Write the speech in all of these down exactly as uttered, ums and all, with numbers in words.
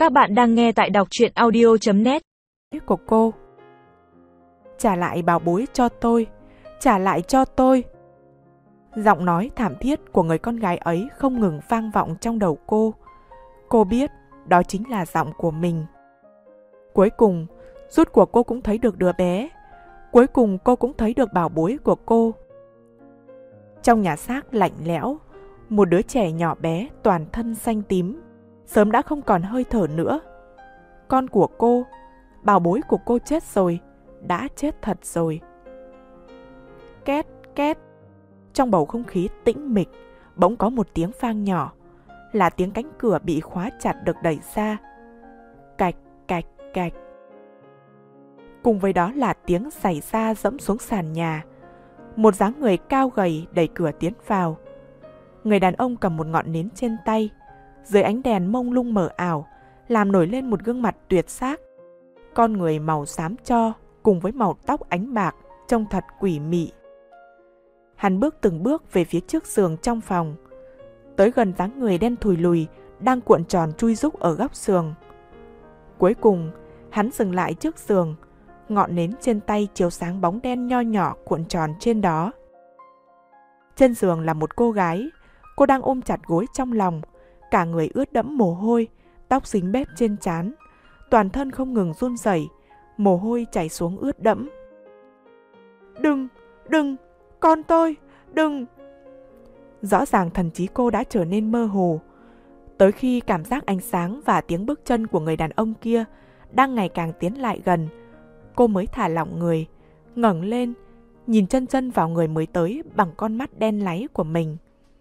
Các bạn đang nghe tại đọc truyện audio chấm net. Của cô. Trả lại bảo bối cho tôi, trả lại cho tôi. Giọng nói thảm thiết của người con gái ấy không ngừng vang vọng trong đầu cô. Cô biết đó chính là giọng của mình. Cuối cùng, rút của cô cũng thấy được đứa bé. Cuối cùng cô cũng thấy được bảo bối của cô. Trong nhà xác lạnh lẽo, một đứa trẻ nhỏ bé toàn thân xanh tím, sớm đã không còn hơi thở nữa. Con của cô, bảo bối của cô chết rồi, đã chết thật rồi. Két, két. Trong bầu không khí tĩnh mịch, bỗng có một tiếng vang nhỏ, là tiếng cánh cửa bị khóa chặt được đẩy ra. Cạch, cạch, cạch. Cùng với đó là tiếng giày da dẫm xuống sàn nhà. Một dáng người cao gầy đẩy cửa tiến vào. Người đàn ông cầm một ngọn nến trên tay, dưới ánh đèn mông lung mờ ảo, làm nổi lên một gương mặt tuyệt sắc. Con người màu xám tro cùng với màu tóc ánh bạc trông thật quỷ mị. Hắn bước từng bước về phía trước giường trong phòng, tới gần dáng người đen thùi lùi đang cuộn tròn chui rúc ở góc giường. Cuối cùng, hắn dừng lại trước giường, ngọn nến trên tay chiếu sáng bóng đen nho nhỏ cuộn tròn trên đó. Trên giường là một cô gái, cô đang ôm chặt gối trong lòng, cả người ướt đẫm mồ hôi, tóc dính bết trên trán, toàn thân không ngừng run rẩy, mồ hôi chảy xuống ướt đẫm. Đừng, đừng, con tôi, đừng. Rõ ràng thần trí cô đã trở nên mơ hồ, tới khi cảm giác ánh sáng và tiếng bước chân của người đàn ông kia đang ngày càng tiến lại gần, cô mới thả lỏng người, ngẩng lên, nhìn chân chân vào người mới tới bằng con mắt đen láy của mình.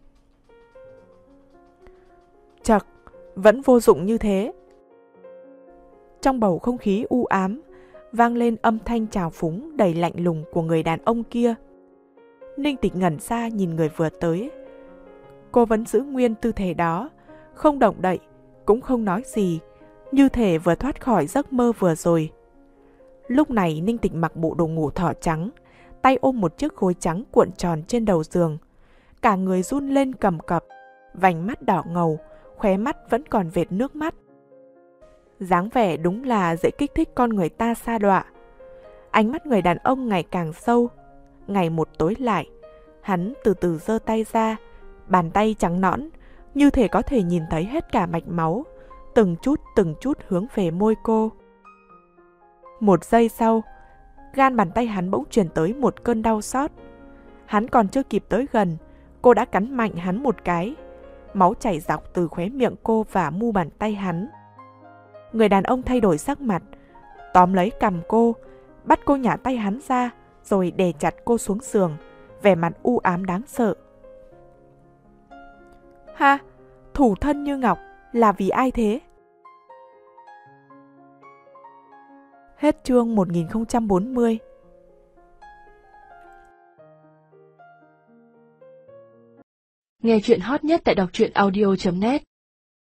Chậc, vẫn vô dụng như thế. Trong bầu không khí u ám, vang lên âm thanh trào phúng đầy lạnh lùng của người đàn ông kia. Ninh Tịch ngẩn ra nhìn người vừa tới. Cô vẫn giữ nguyên tư thế đó, không động đậy, cũng không nói gì, như thể vừa thoát khỏi giấc mơ vừa rồi. Lúc này Ninh Tịch mặc bộ đồ ngủ thỏ trắng, tay ôm một chiếc gối trắng cuộn tròn trên đầu giường. Cả người run lên cầm cập, vành mắt đỏ ngầu, khóe mắt vẫn còn vệt nước mắt. Dáng vẻ đúng là dễ kích thích con người ta sa đọa. Ánh mắt người đàn ông ngày càng sâu, ngày một tối lại. Hắn từ từ giơ tay ra, bàn tay trắng nõn, như thể có thể nhìn thấy hết cả mạch máu, từng chút từng chút hướng về môi cô. Một giây sau, gan bàn tay hắn bỗng truyền tới một cơn đau xót. Hắn còn chưa kịp tới gần, cô đã cắn mạnh hắn một cái. Máu chảy dọc từ khóe miệng cô và mu bàn tay hắn. Người đàn ông thay đổi sắc mặt, tóm lấy cằm cô, bắt cô nhả tay hắn ra, rồi đè chặt cô xuống giường, vẻ mặt u ám đáng sợ. Ha, thủ thân như ngọc là vì ai thế? Hết chương một nghìn không trăm bốn mươi. Nghe chuyện hot nhất tại đọc truyện audio chấm net.